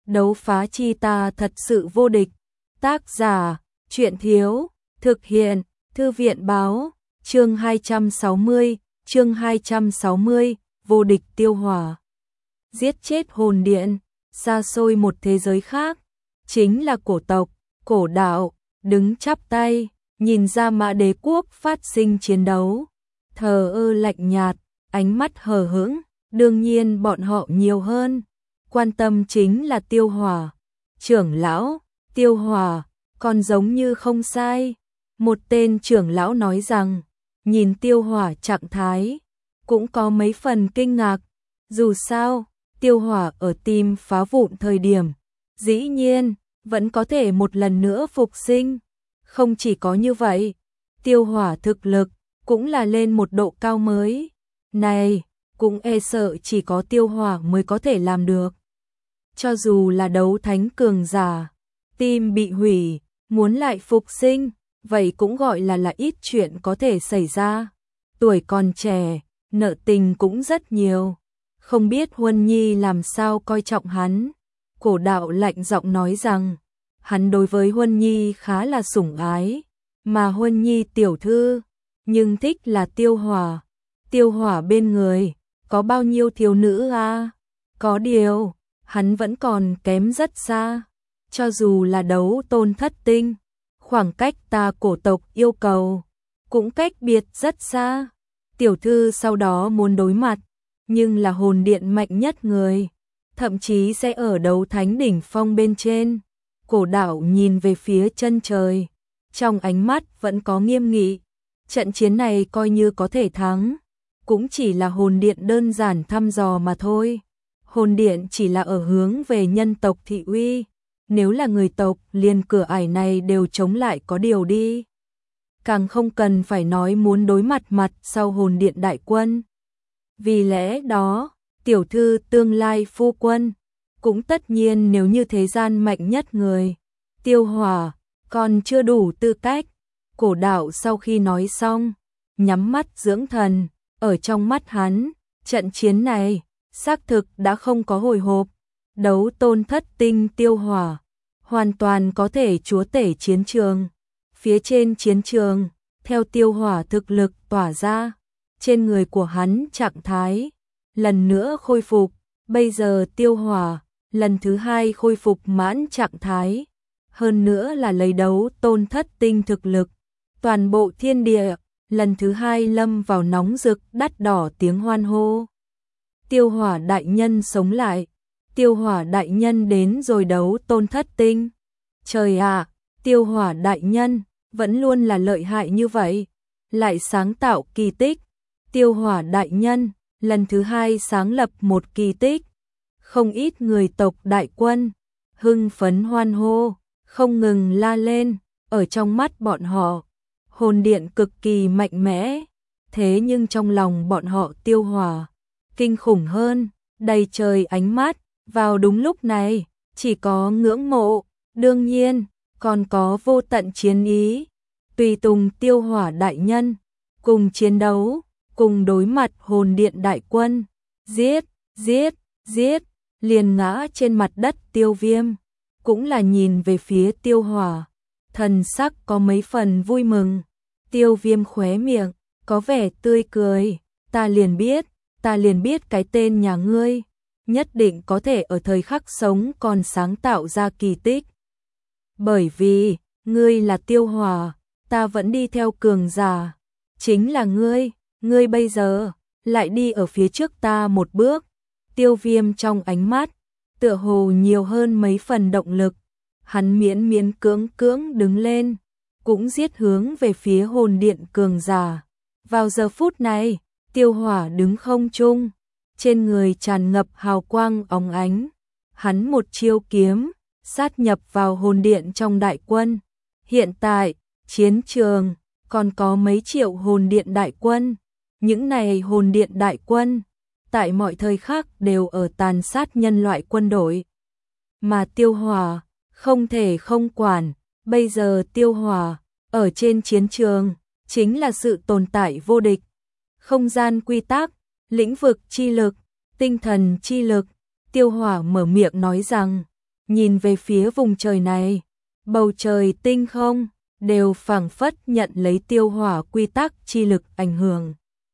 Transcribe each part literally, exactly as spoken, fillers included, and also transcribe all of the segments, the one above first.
Đấu phá chi ta thật sự vô địch. Tác giả, Truyện Thiếu, thực hiện, Thư viện Báo, chương hai trăm sáu mươi, chương hai trăm sáu mươi, vô địch tiêu hỏa. Giết chết hồn điện, xa xôi một thế giới khác, chính là cổ tộc, cổ đạo, đứng chắp tay, nhìn ra Mã Đế quốc phát sinh chiến đấu. Thờ ơ lạnh nhạt, ánh mắt hờ hững, đương nhiên bọn họ nhiều hơn. Quan tâm chính là tiêu hỏa. Trưởng lão, tiêu hỏa, còn giống như không sai. Một tên trưởng lão nói rằng, nhìn tiêu hỏa trạng thái, cũng có mấy phần kinh ngạc. Dù sao, tiêu hỏa ở tim phá vụn thời điểm, dĩ nhiên, vẫn có thể một lần nữa phục sinh. Không chỉ có như vậy, tiêu hỏa thực lực, cũng là lên một độ cao mới. Này, cũng e sợ chỉ có tiêu hỏa mới có thể làm được. Cho dù là đấu thánh cường giả, tim bị hủy, muốn lại phục sinh, vậy cũng gọi là là ít chuyện có thể xảy ra. Tuổi còn trẻ, nợ tình cũng rất nhiều. Không biết Huân Nhi làm sao coi trọng hắn. Cổ đạo lạnh giọng nói rằng, hắn đối với Huân Nhi khá là sủng ái, mà Huân Nhi tiểu thư, nhưng thích là tiêu hỏa. Tiêu hỏa bên người, có bao nhiêu thiếu nữ à? Có điều, hắn vẫn còn kém rất xa. Cho dù là đấu tôn thất tinh, khoảng cách ta cổ tộc yêu cầu, cũng cách biệt rất xa. Tiểu thư sau đó muốn đối mặt, nhưng là hồn điện mạnh nhất người, thậm chí sẽ ở đấu thánh đỉnh phong bên trên. Cổ đạo nhìn về phía chân trời, trong ánh mắt vẫn có nghiêm nghị. Trận chiến này coi như có thể thắng, cũng chỉ là hồn điện đơn giản thăm dò mà thôi. Hồn điện chỉ là ở hướng về nhân tộc thị uy, nếu là người tộc liền cửa ải này đều chống lại có điều đi. Càng không cần phải nói muốn đối mặt mặt sau hồn điện đại quân. Vì lẽ đó, tiểu thư tương lai phu quân, cũng tất nhiên nếu như thế gian mạnh nhất người, tiêu hỏa, còn chưa đủ tư cách. Cổ đạo sau khi nói xong, nhắm mắt dưỡng thần, ở trong mắt hắn, trận chiến này, xác thực đã không có hồi hộp. Đấu tôn thất tinh tiêu hỏa, hoàn toàn có thể chúa tể chiến trường. Phía trên chiến trường, theo tiêu hỏa thực lực tỏa ra, trên người của hắn trạng thái, lần nữa khôi phục. Bây giờ tiêu hỏa, lần thứ hai khôi phục mãn trạng thái. Hơn nữa là lấy đấu tôn thất tinh thực lực. Toàn bộ thiên địa, lần thứ hai lâm vào nóng rực đắt đỏ tiếng hoan hô. Tiêu hỏa đại nhân sống lại. Tiêu hỏa đại nhân đến rồi đấu tôn thất tinh. Trời ạ, tiêu hỏa đại nhân, vẫn luôn là lợi hại như vậy. Lại sáng tạo kỳ tích. Tiêu hỏa đại nhân, lần thứ hai sáng lập một kỳ tích. Không ít người tộc đại quân, hưng phấn hoan hô, không ngừng la lên. Ở trong mắt bọn họ, hồn điện cực kỳ mạnh mẽ. Thế nhưng trong lòng bọn họ tiêu hỏa, kinh khủng hơn, đầy trời ánh mắt. Vào đúng lúc này, chỉ có ngưỡng mộ, đương nhiên, còn có vô tận chiến ý. Tùy tùng tiêu hỏa đại nhân, cùng chiến đấu, cùng đối mặt hồn điện đại quân. Giết, giết, giết, liền ngã trên mặt đất tiêu viêm. Cũng là nhìn về phía tiêu hỏa, thần sắc có mấy phần vui mừng. Tiêu viêm khóe miệng, có vẻ tươi cười. Ta liền biết, ta liền biết cái tên nhà ngươi nhất định có thể ở thời khắc sống còn sáng tạo ra kỳ tích. Bởi vì, ngươi là tiêu hỏa, ta vẫn đi theo cường giả. Chính là ngươi, ngươi bây giờ, lại đi ở phía trước ta một bước. Tiêu viêm trong ánh mắt, tựa hồ nhiều hơn mấy phần động lực. Hắn miễn miễn cưỡng cưỡng đứng lên, cũng giết hướng về phía hồn điện cường giả. Vào giờ phút này, tiêu hỏa đứng không trung, trên người tràn ngập hào quang óng ánh. Hắn một chiêu kiếm, sát nhập vào hồn điện trong đại quân. Hiện tại, chiến trường, còn có mấy triệu hồn điện đại quân. Những này hồn điện đại quân, tại mọi thời khắc đều ở tàn sát nhân loại quân đội. Mà tiêu hỏa, không thể không quản. Bây giờ tiêu hỏa, ở trên chiến trường, chính là sự tồn tại vô địch. Không gian quy tắc, lĩnh vực chi lực, tinh thần chi lực. Tiêu hỏa mở miệng nói rằng, nhìn về phía vùng trời này, bầu trời tinh không đều phảng phất nhận lấy tiêu hỏa quy tắc chi lực ảnh hưởng.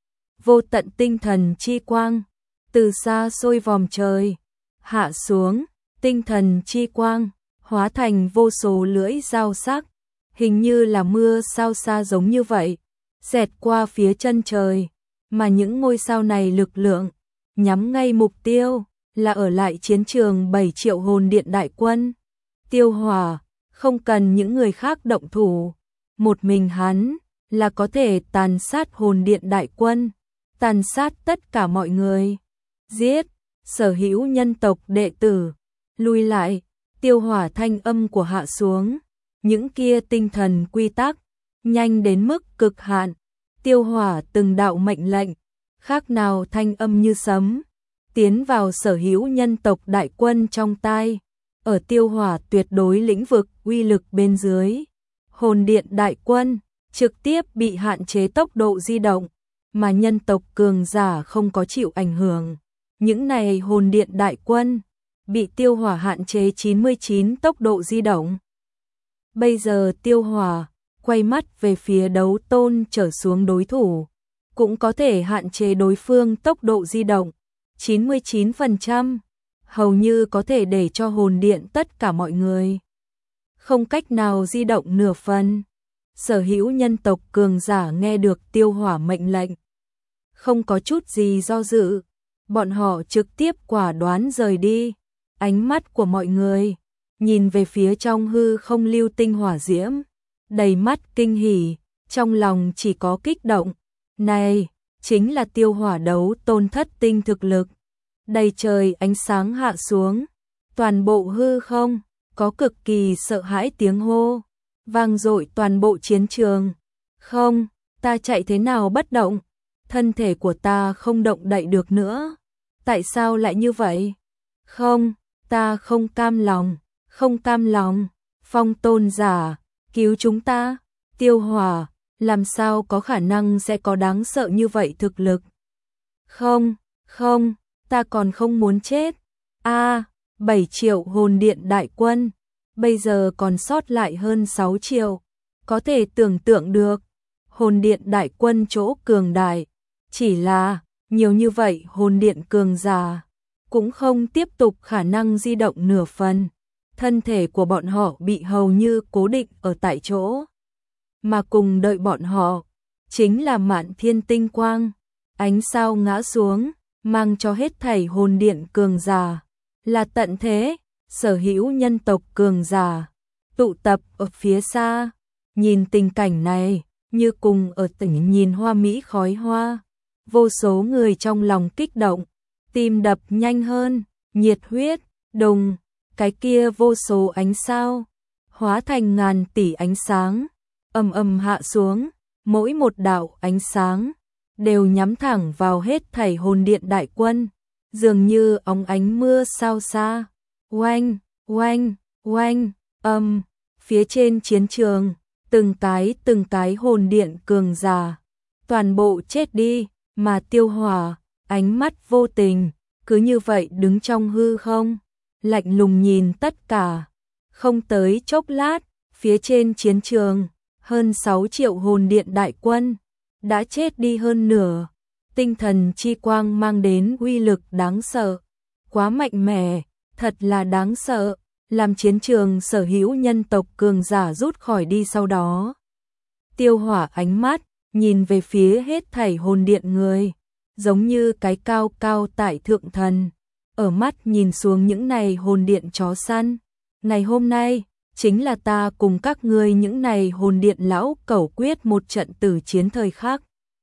Vô tận tinh thần chi quang, từ xa xôi vòm trời, hạ xuống, tinh thần chi quang, hóa thành vô số lưỡi dao sắc, hình như là mưa sao xa giống như vậy, xẹt qua phía chân trời, mà những ngôi sao này lực lượng, nhắm ngay mục tiêu, là ở lại chiến trường bảy triệu hồn điện đại quân. Tiêu hỏa, không cần những người khác động thủ, một mình hắn, là có thể tàn sát hồn điện đại quân, tàn sát tất cả mọi người, giết, sở hữu nhân tộc đệ tử, lui lại, tiêu hỏa thanh âm của hạ xuống, những kia tinh thần quy tắc, nhanh đến mức cực hạn, tiêu hỏa từng đạo mệnh lệnh, khác nào thanh âm như sấm, tiến vào sở hữu nhân tộc đại quân trong tai, ở tiêu hỏa tuyệt đối lĩnh vực uy lực bên dưới, hồn điện đại quân, trực tiếp bị hạn chế tốc độ di động, mà nhân tộc cường giả không có chịu ảnh hưởng. Những này hồn điện đại quân, bị tiêu hỏa hạn chế chín mươi chín tốc độ di động. Bây giờ tiêu hỏa, quay mắt về phía đấu tôn trở xuống đối thủ, cũng có thể hạn chế đối phương tốc độ di động, chín mươi chín phần trăm, hầu như có thể để cho hồn điện tất cả mọi người không cách nào di động nửa phần. Sở hữu nhân tộc cường giả nghe được tiêu hỏa mệnh lệnh, không có chút gì do dự, bọn họ trực tiếp quả đoán rời đi. Ánh mắt của mọi người nhìn về phía trong hư không lưu tinh hỏa diễm, đầy mắt kinh hỉ, trong lòng chỉ có kích động. Này, chính là tiêu hỏa đấu tôn thất tinh thực lực. Đầy trời ánh sáng hạ xuống, toàn bộ hư không có cực kỳ sợ hãi tiếng hô, vang dội toàn bộ chiến trường. Không, ta chạy thế nào bất động, thân thể của ta không động đậy được nữa. Tại sao lại như vậy? Không, ta không cam lòng, không cam lòng. Phong tôn giả, cứu chúng ta. Tiêu hỏa, làm sao có khả năng sẽ có đáng sợ như vậy thực lực? Không, không, ta còn không muốn chết. A, bảy triệu hồn điện đại quân, bây giờ còn sót lại hơn sáu triệu. Có thể tưởng tượng được, hồn điện đại quân chỗ cường đại, chỉ là nhiều như vậy hồn điện cường giả, cũng không tiếp tục khả năng di động nửa phần. Thân thể của bọn họ bị hầu như cố định ở tại chỗ. Mà cùng đợi bọn họ, chính là Mạn Thiên tinh quang, ánh sao ngã xuống, mang cho hết thảy hồn điện cường giả, là tận thế, sở hữu nhân tộc cường giả, tụ tập ở phía xa, nhìn tình cảnh này, như cùng ở tỉnh nhìn hoa mỹ khói hoa, vô số người trong lòng kích động, tim đập nhanh hơn, nhiệt huyết, đùng, cái kia vô số ánh sao, hóa thành ngàn tỷ ánh sáng, ầm ầm hạ xuống, mỗi một đạo ánh sáng đều nhắm thẳng vào hết thảy hồn điện đại quân, dường như óng ánh mưa sao xa. Oanh, oanh, oanh, âm, phía trên chiến trường, từng cái từng cái hồn điện cường giả, toàn bộ chết đi, mà tiêu hỏa, ánh mắt vô tình, cứ như vậy đứng trong hư không, lạnh lùng nhìn tất cả. Không tới chốc lát, phía trên chiến trường, hơn sáu triệu hồn điện đại quân, đã chết đi hơn nửa. Tinh thần chi quang mang đến uy lực đáng sợ, quá mạnh mẽ, thật là đáng sợ, làm chiến trường sở hữu nhân tộc cường giả rút khỏi đi sau đó. Tiêu hỏa ánh mắt, nhìn về phía hết thảy hồn điện người, giống như cái cao cao tại thượng thần, ở mắt nhìn xuống những này hồn điện chó săn. Ngày hôm nay, chính là ta cùng các ngươi những này hồn điện lão cẩu quyết một trận tử chiến thời khắc.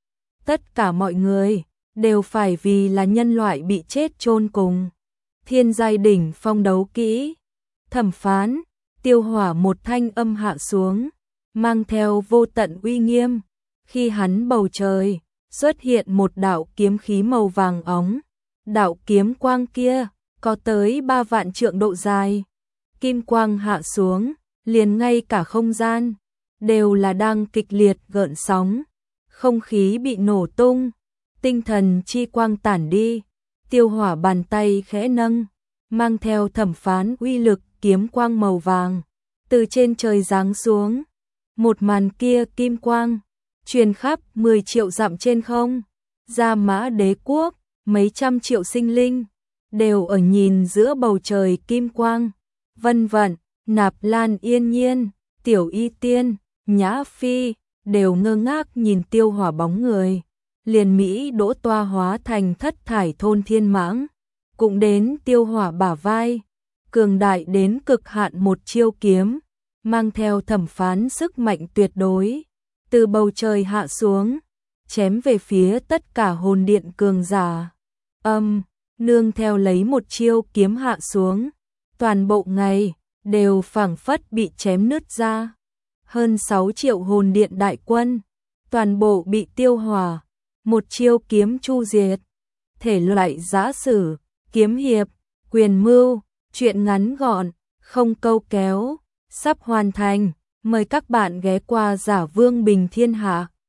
Tất cả mọi người đều phải vì là nhân loại bị chết chôn cùng. Thiên giai đỉnh phong đấu kỹ, thẩm phán, tiêu hỏa một thanh âm hạ xuống, mang theo vô tận uy nghiêm. Khi hắn bầu trời, xuất hiện một đạo kiếm khí màu vàng óng. Đạo kiếm quang kia, có tới ba vạn trượng độ dài. Kim quang hạ xuống, liền ngay cả không gian, đều là đang kịch liệt gợn sóng. Không khí bị nổ tung, tinh thần chi quang tản đi, tiêu hỏa bàn tay khẽ nâng, mang theo thẩm phán uy lực kiếm quang màu vàng từ trên trời giáng xuống. Một màn kia kim quang truyền khắp mười triệu dặm trên không. Gia Mã Đế quốc, mấy trăm triệu sinh linh đều ở nhìn giữa bầu trời kim quang. Vân Vận, Nạp Lan Yên Nhiên, Tiểu Y Tiên, Nhã Phi đều ngơ ngác nhìn Tiêu Hỏa bóng người. Liền Mỹ Đỗ Toa hóa thành thất thải thôn thiên mãng, cũng đến Tiêu Hỏa bả vai, cường đại đến cực hạn một chiêu kiếm, mang theo thẩm phán sức mạnh tuyệt đối, từ bầu trời hạ xuống, chém về phía tất cả hồn điện cường giả. Âm, nương theo lấy một chiêu kiếm hạ xuống, toàn bộ ngày đều phảng phất bị chém nứt ra. Hơn sáu triệu hồn điện đại quân, toàn bộ bị Tiêu Hỏa một chiêu kiếm chu diệt. Thể loại giã sử, kiếm hiệp, quyền mưu, truyện ngắn gọn, không câu kéo, sắp hoàn thành. Mời các bạn ghé qua Giả Vương Bình Thiên Hạ.